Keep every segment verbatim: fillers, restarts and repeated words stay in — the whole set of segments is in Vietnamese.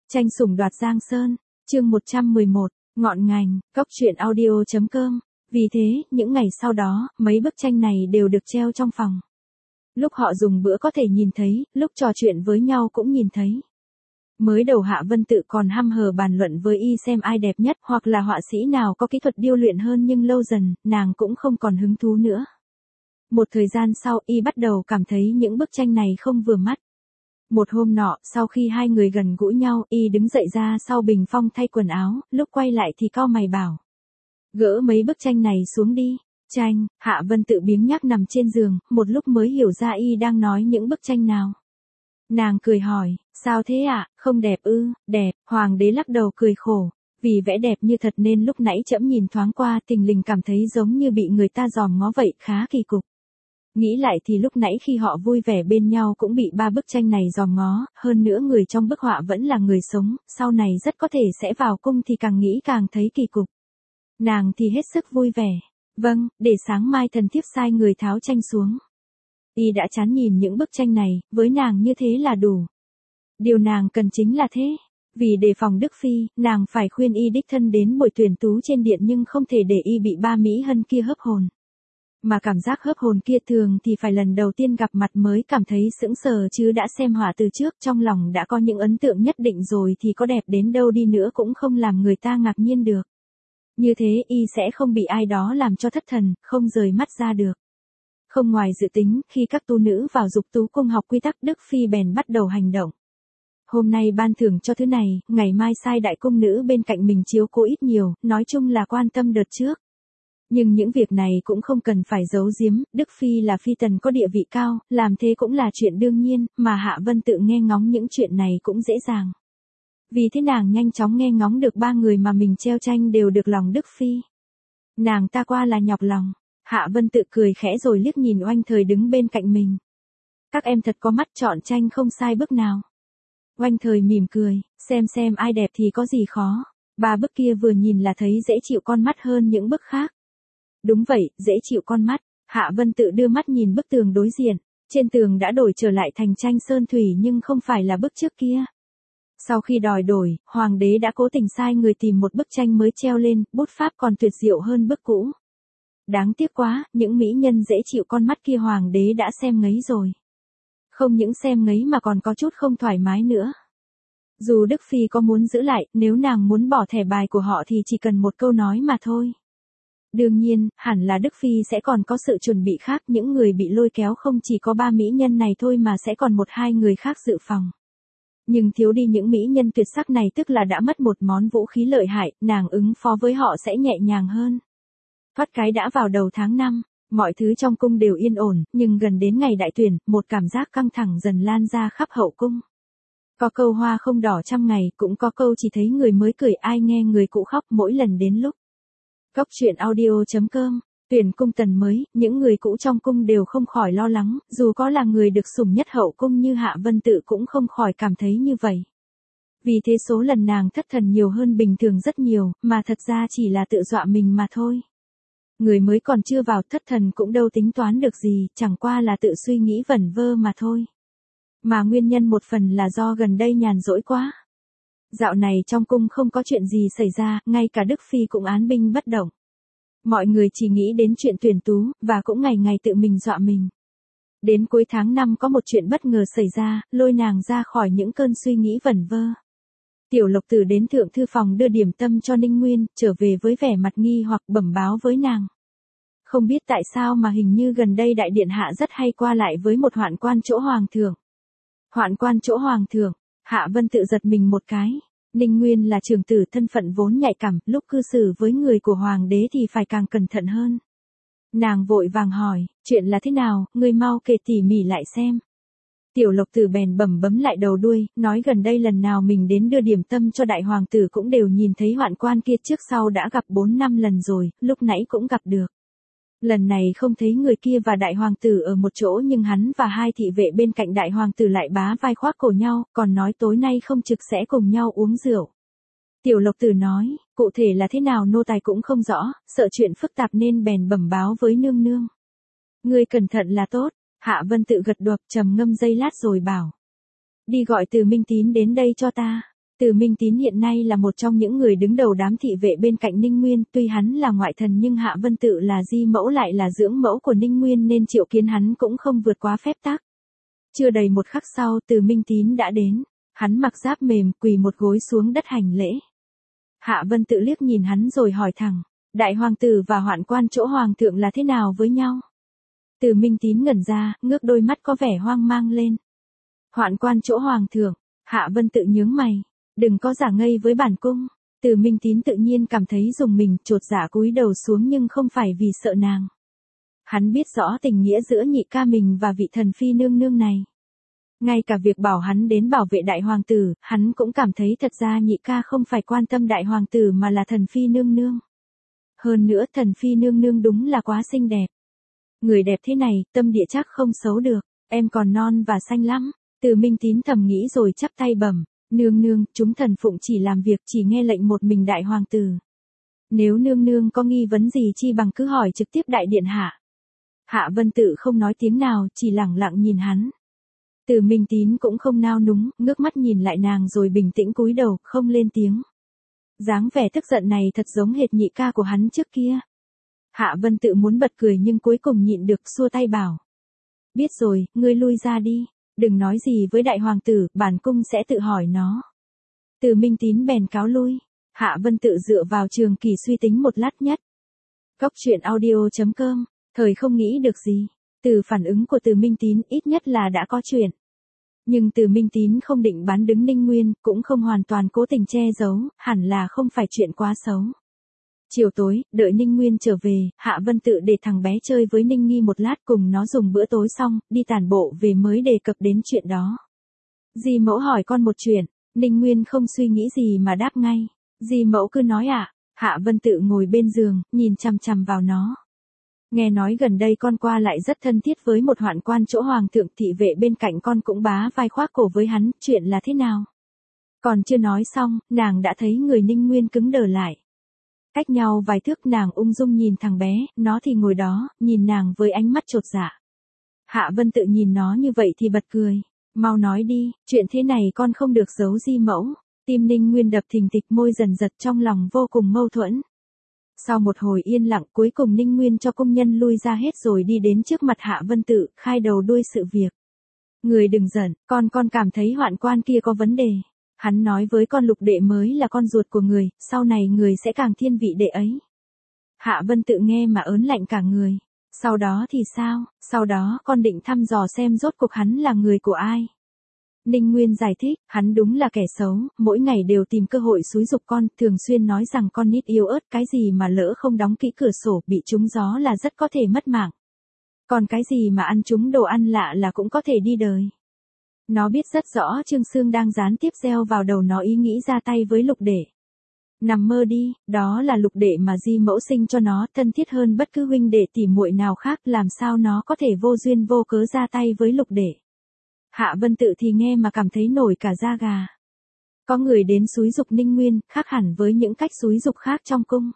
Tranh sủng đoạt Giang Sơn, chương một trăm mười một, ngọn ngành, cóc truyện audio chấm com. Vì thế, những ngày sau đó, mấy bức tranh này đều được treo trong phòng. Lúc họ dùng bữa có thể nhìn thấy, lúc trò chuyện với nhau cũng nhìn thấy. Mới đầu Hạ Vân Tự còn hăm hở bàn luận với y xem ai đẹp nhất hoặc là họa sĩ nào có kỹ thuật điêu luyện hơn, nhưng lâu dần, nàng cũng không còn hứng thú nữa. Một thời gian sau, y bắt đầu cảm thấy những bức tranh này không vừa mắt. Một hôm nọ, sau khi hai người gần gũi nhau, y đứng dậy ra sau bình phong thay quần áo, lúc quay lại thì cau mày bảo: gỡ mấy bức tranh này xuống đi. Tranh, Hạ Vân Tự biếng nhác nằm trên giường, một lúc mới hiểu ra y đang nói những bức tranh nào. Nàng cười hỏi: sao thế ạ, à? Không đẹp ư? Đẹp. Hoàng đế lắc đầu cười khổ: vì vẽ đẹp như thật nên lúc nãy trẫm nhìn thoáng qua thình lình cảm thấy giống như bị người ta dòm ngó vậy, khá kỳ cục. Nghĩ lại thì lúc nãy khi họ vui vẻ bên nhau cũng bị ba bức tranh này dòm ngó, hơn nữa người trong bức họa vẫn là người sống, sau này rất có thể sẽ vào cung thì càng nghĩ càng thấy kỳ cục. Nàng thì hết sức vui vẻ: vâng, để sáng mai thần thiếp sai người tháo tranh xuống. Y đã chán nhìn những bức tranh này, với nàng như thế là đủ. Điều nàng cần chính là thế. Vì đề phòng Đức Phi, nàng phải khuyên y đích thân đến buổi tuyển tú trên điện, nhưng không thể để y bị ba mỹ hân kia hớp hồn. Mà cảm giác hớp hồn kia thường thì phải lần đầu tiên gặp mặt mới cảm thấy sững sờ, chứ đã xem họa từ trước trong lòng đã có những ấn tượng nhất định rồi thì có đẹp đến đâu đi nữa cũng không làm người ta ngạc nhiên được. Như thế y sẽ không bị ai đó làm cho thất thần, không rời mắt ra được. Không ngoài dự tính, khi các tu nữ vào Dục Tú cung học quy tắc, Đức Phi bèn bắt đầu hành động. Hôm nay ban thưởng cho thứ này, ngày mai sai đại cung nữ bên cạnh mình chiếu cố ít nhiều, nói chung là quan tâm đợt trước. Nhưng những việc này cũng không cần phải giấu giếm, Đức Phi là phi tần có địa vị cao, làm thế cũng là chuyện đương nhiên, mà Hạ Vân Tự nghe ngóng những chuyện này cũng dễ dàng. Vì thế nàng nhanh chóng nghe ngóng được ba người mà mình treo tranh đều được lòng Đức Phi. Nàng ta qua là nhọc lòng. Hạ Vân Tự cười khẽ rồi liếc nhìn Oanh Thời đứng bên cạnh mình. Các em thật có mắt, chọn tranh không sai bức nào. Oanh Thời mỉm cười: xem xem ai đẹp thì có gì khó. Ba bức kia vừa nhìn là thấy dễ chịu con mắt hơn những bức khác. Đúng vậy, dễ chịu con mắt. Hạ Vân Tự đưa mắt nhìn bức tường đối diện. Trên tường đã đổi trở lại thành tranh sơn thủy nhưng không phải là bức trước kia. Sau khi đòi đổi, Hoàng đế đã cố tình sai người tìm một bức tranh mới treo lên, bút pháp còn tuyệt diệu hơn bức cũ. Đáng tiếc quá, những mỹ nhân dễ chịu con mắt kia Hoàng đế đã xem ngấy rồi. Không những xem ngấy mà còn có chút không thoải mái nữa. Dù Đức Phi có muốn giữ lại, nếu nàng muốn bỏ thẻ bài của họ thì chỉ cần một câu nói mà thôi. Đương nhiên, hẳn là Đức Phi sẽ còn có sự chuẩn bị khác, những người bị lôi kéo không chỉ có ba mỹ nhân này thôi mà sẽ còn một hai người khác dự phòng. Nhưng thiếu đi những mỹ nhân tuyệt sắc này tức là đã mất một món vũ khí lợi hại, nàng ứng phó với họ sẽ nhẹ nhàng hơn. Thoát cái đã vào đầu tháng năm, mọi thứ trong cung đều yên ổn, nhưng gần đến ngày đại tuyển, một cảm giác căng thẳng dần lan ra khắp hậu cung. Có câu hoa không đỏ trăm ngày, cũng có câu chỉ thấy người mới cười ai nghe người cũ khóc mỗi lần đến lúc. Cóc truyện audio chấm com. Tuyển cung tần mới, những người cũ trong cung đều không khỏi lo lắng, dù có là người được sủng nhất hậu cung như Hạ Vân Tự cũng không khỏi cảm thấy như vậy. Vì thế số lần nàng thất thần nhiều hơn bình thường rất nhiều, mà thật ra chỉ là tự dọa mình mà thôi. Người mới còn chưa vào, thất thần cũng đâu tính toán được gì, chẳng qua là tự suy nghĩ vẩn vơ mà thôi. Mà nguyên nhân một phần là do gần đây nhàn rỗi quá. Dạo này trong cung không có chuyện gì xảy ra, ngay cả Đức Phi cũng án binh bất động. Mọi người chỉ nghĩ đến chuyện tuyển tú, và cũng ngày ngày tự mình dọa mình. Đến cuối tháng năm có một chuyện bất ngờ xảy ra, lôi nàng ra khỏi những cơn suy nghĩ vẩn vơ. Tiểu Lộc Tử đến thượng thư phòng đưa điểm tâm cho Ninh Nguyên, trở về với vẻ mặt nghi hoặc bẩm báo với nàng. Không biết tại sao mà hình như gần đây đại điện hạ rất hay qua lại với một hoạn quan chỗ hoàng thượng. Hoạn quan chỗ hoàng thượng, Hạ Vân Tự giật mình một cái. Ninh Nguyên là trưởng tử, thân phận vốn nhạy cảm, lúc cư xử với người của hoàng đế thì phải càng cẩn thận hơn. Nàng vội vàng hỏi, chuyện là thế nào, ngươi mau kể tỉ mỉ lại xem. Tiểu Lộc Tử bèn bẩm bấm lại đầu đuôi, nói gần đây lần nào mình đến đưa điểm tâm cho đại hoàng tử cũng đều nhìn thấy hoạn quan kia, trước sau đã gặp bốn năm lần rồi, lúc nãy cũng gặp được. Lần này không thấy người kia và đại hoàng tử ở một chỗ, nhưng hắn và hai thị vệ bên cạnh đại hoàng tử lại bá vai khoác cổ nhau, còn nói tối nay không trực sẽ cùng nhau uống rượu. Tiểu Lộc Tử nói, cụ thể là thế nào nô tài cũng không rõ, sợ chuyện phức tạp nên bèn bẩm báo với nương nương. Ngươi cẩn thận là tốt. Hạ Vân Tự gật đầu, trầm ngâm giây lát rồi bảo. Đi gọi Từ Minh Tín đến đây cho ta. Từ Minh Tín hiện nay là một trong những người đứng đầu đám thị vệ bên cạnh Ninh Nguyên, tuy hắn là ngoại thần nhưng Hạ Vân Tự là di mẫu lại là dưỡng mẫu của Ninh Nguyên nên triệu kiến hắn cũng không vượt quá phép tắc. Chưa đầy một khắc sau Từ Minh Tín đã đến, hắn mặc giáp mềm quỳ một gối xuống đất hành lễ. Hạ Vân Tự liếc nhìn hắn rồi hỏi thẳng, đại hoàng tử và hoạn quan chỗ hoàng thượng là thế nào với nhau? Từ Minh Tín ngẩn ra, ngước đôi mắt có vẻ hoang mang lên. Hoạn quan chỗ hoàng thượng, Hạ Vân Tự nhướng mày, đừng có giả ngây với bản cung. Từ Minh Tín tự nhiên cảm thấy rùng mình, chột dạ cúi đầu xuống nhưng không phải vì sợ nàng. Hắn biết rõ tình nghĩa giữa nhị ca mình và vị thần phi nương nương này. Ngay cả việc bảo hắn đến bảo vệ đại hoàng tử, hắn cũng cảm thấy thật ra nhị ca không phải quan tâm đại hoàng tử mà là thần phi nương nương. Hơn nữa thần phi nương nương đúng là quá xinh đẹp. Người đẹp thế này, tâm địa chắc không xấu được, em còn non và xanh lắm. Từ Minh Tín thầm nghĩ rồi chắp tay bẩm, nương nương, chúng thần phụng chỉ làm việc chỉ nghe lệnh một mình đại hoàng tử. Nếu nương nương có nghi vấn gì chi bằng cứ hỏi trực tiếp đại điện hạ. Hạ Vân Tự không nói tiếng nào, chỉ lẳng lặng nhìn hắn. Từ Minh Tín cũng không nao núng, ngước mắt nhìn lại nàng rồi bình tĩnh cúi đầu, không lên tiếng. Dáng vẻ tức giận này thật giống hệt nhị ca của hắn trước kia. Hạ Vân Tự muốn bật cười nhưng cuối cùng nhịn được, xua tay bảo. Biết rồi, ngươi lui ra đi, đừng nói gì với đại hoàng tử, bản cung sẽ tự hỏi nó. Từ Minh Tín bèn cáo lui, Hạ Vân Tự dựa vào Trường Kỳ suy tính một lát nhất. Góc truyện audio chấm com, thời không nghĩ được gì. Từ phản ứng của Từ Minh Tín ít nhất là đã có chuyện. Nhưng Từ Minh Tín không định bán đứng Ninh Nguyên, cũng không hoàn toàn cố tình che giấu, hẳn là không phải chuyện quá xấu. Chiều tối, đợi Ninh Nguyên trở về, Hạ Vân Tự để thằng bé chơi với Ninh Nghi một lát cùng nó dùng bữa tối xong, đi tản bộ về mới đề cập đến chuyện đó. Di mẫu hỏi con một chuyện, Ninh Nguyên không suy nghĩ gì mà đáp ngay. Di mẫu cứ nói ạ. À? Hạ Vân Tự ngồi bên giường, nhìn chằm chằm vào nó. Nghe nói gần đây con qua lại rất thân thiết với một hoạn quan chỗ hoàng thượng, thị vệ bên cạnh con cũng bá vai khoác cổ với hắn, chuyện là thế nào? Còn chưa nói xong, nàng đã thấy người Ninh Nguyên cứng đờ lại. Cách nhau vài thước, nàng ung dung nhìn thằng bé, nó thì ngồi đó, nhìn nàng với ánh mắt chột dạ. Hạ Vân Tự nhìn nó như vậy thì bật cười. Mau nói đi, chuyện thế này con không được giấu Di mẫu. Tim Ninh Nguyên đập thình thịch, môi dần giật, trong lòng vô cùng mâu thuẫn. Sau một hồi yên lặng, cuối cùng Ninh Nguyên cho công nhân lui ra hết rồi đi đến trước mặt Hạ Vân Tự, khai đầu đuôi sự việc. Người đừng giận, con con cảm thấy hoạn quan kia có vấn đề. Hắn nói với con Lục đệ mới là con ruột của người, sau này người sẽ càng thiên vị đệ ấy. Hạ Vân Tự nghe mà ớn lạnh cả người. Sau đó thì sao, sau đó con định thăm dò xem rốt cuộc hắn là người của ai. Ninh Nguyên giải thích, hắn đúng là kẻ xấu, mỗi ngày đều tìm cơ hội xúi giục con, thường xuyên nói rằng con nít yếu ớt, cái gì mà lỡ không đóng kỹ cửa sổ, bị trúng gió là rất có thể mất mạng. Còn cái gì mà ăn trúng đồ ăn lạ là cũng có thể đi đời. Nó biết rất rõ Trương Sương đang gián tiếp gieo vào đầu nó ý nghĩ ra tay với Lục đệ. Nằm mơ đi, đó là Lục đệ mà Di mẫu sinh cho nó, thân thiết hơn bất cứ huynh đệ tỉ muội nào khác, làm sao nó có thể vô duyên vô cớ ra tay với Lục đệ. Hạ Vân Tự thì nghe mà cảm thấy nổi cả da gà. Có người đến xúi giục Ninh Nguyên, khác hẳn với những cách xúi giục khác trong cung.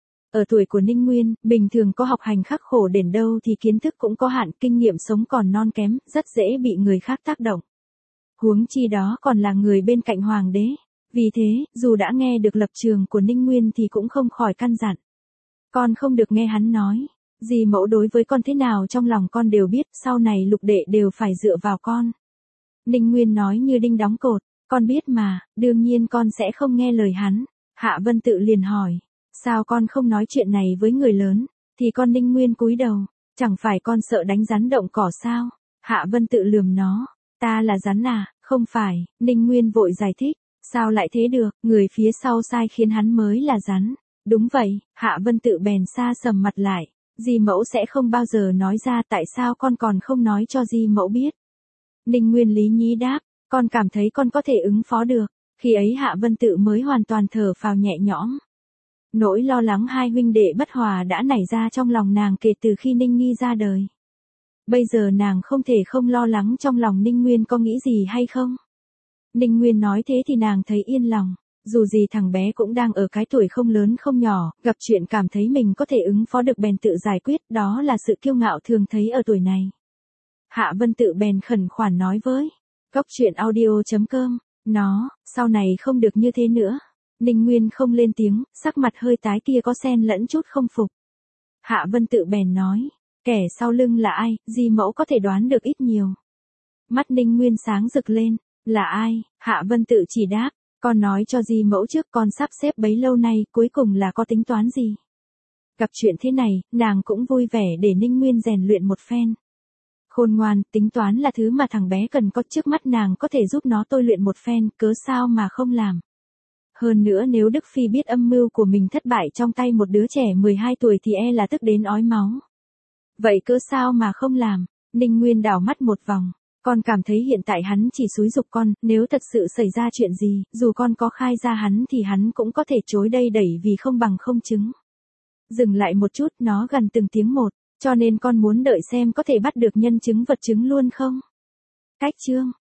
Ở tuổi của Ninh Nguyên, bình thường có học hành khắc khổ đến đâu thì kiến thức cũng có hạn, kinh nghiệm sống còn non kém, rất dễ bị người khác tác động. Huống chi đó còn là người bên cạnh hoàng đế. Vì thế, dù đã nghe được lập trường của Ninh Nguyên thì cũng không khỏi căn dặn. Con không được nghe hắn nói. Di mẫu đối với con thế nào trong lòng con đều biết, sau này Lục đệ đều phải dựa vào con. Ninh Nguyên nói như đinh đóng cột, con biết mà, đương nhiên con sẽ không nghe lời hắn. Hạ Vân Tự liền hỏi, sao con không nói chuyện này với người lớn, thì con Ninh Nguyên cúi đầu, chẳng phải con sợ đánh rắn động cỏ sao? Hạ Vân Tự lườm nó, ta là rắn à, không phải, Ninh Nguyên vội giải thích, sao lại thế được, người phía sau sai khiến hắn mới là rắn. Đúng vậy, Hạ Vân Tự bèn xa sầm mặt lại, Di mẫu sẽ không bao giờ nói ra, tại sao con còn không nói cho Di mẫu biết. Ninh Nguyên lý nhí đáp, con cảm thấy con có thể ứng phó được. Khi ấy Hạ Vân Tự mới hoàn toàn thở phào nhẹ nhõm. Nỗi lo lắng hai huynh đệ bất hòa đã nảy ra trong lòng nàng kể từ khi Ninh Nghi ra đời. Bây giờ nàng không thể không lo lắng trong lòng Ninh Nguyên có nghĩ gì hay không. Ninh Nguyên nói thế thì nàng thấy yên lòng. Dù gì thằng bé cũng đang ở cái tuổi không lớn không nhỏ, gặp chuyện cảm thấy mình có thể ứng phó được bèn tự giải quyết, đó là sự kiêu ngạo thường thấy ở tuổi này. Hạ Vân Tự bèn khẩn khoản nói với góc truyện audio chấm com Nó, sau này không được như thế nữa. Ninh Nguyên không lên tiếng, sắc mặt hơi tái kia có xen lẫn chút không phục. Hạ Vân Tự bèn nói, kẻ sau lưng là ai, Di mẫu có thể đoán được ít nhiều. Mắt Ninh Nguyên sáng rực lên, là ai, Hạ Vân Tự chỉ đáp, con nói cho Di mẫu trước con sắp xếp bấy lâu nay, cuối cùng là có tính toán gì. Gặp chuyện thế này, nàng cũng vui vẻ để Ninh Nguyên rèn luyện một phen. Khôn ngoan, tính toán là thứ mà thằng bé cần có, trước mắt nàng có thể giúp nó tôi luyện một phen, cớ sao mà không làm. Hơn nữa nếu Đức Phi biết âm mưu của mình thất bại trong tay một đứa trẻ mười hai tuổi thì e là tức đến ói máu. Vậy cớ sao mà không làm? Ninh Nguyên đảo mắt một vòng. Con cảm thấy hiện tại hắn chỉ xúi giục con, nếu thật sự xảy ra chuyện gì, dù con có khai ra hắn thì hắn cũng có thể chối đây đẩy vì không bằng không chứng. Dừng lại một chút, nó gần từng tiếng một, cho nên con muốn đợi xem có thể bắt được nhân chứng vật chứng luôn không? Cách chương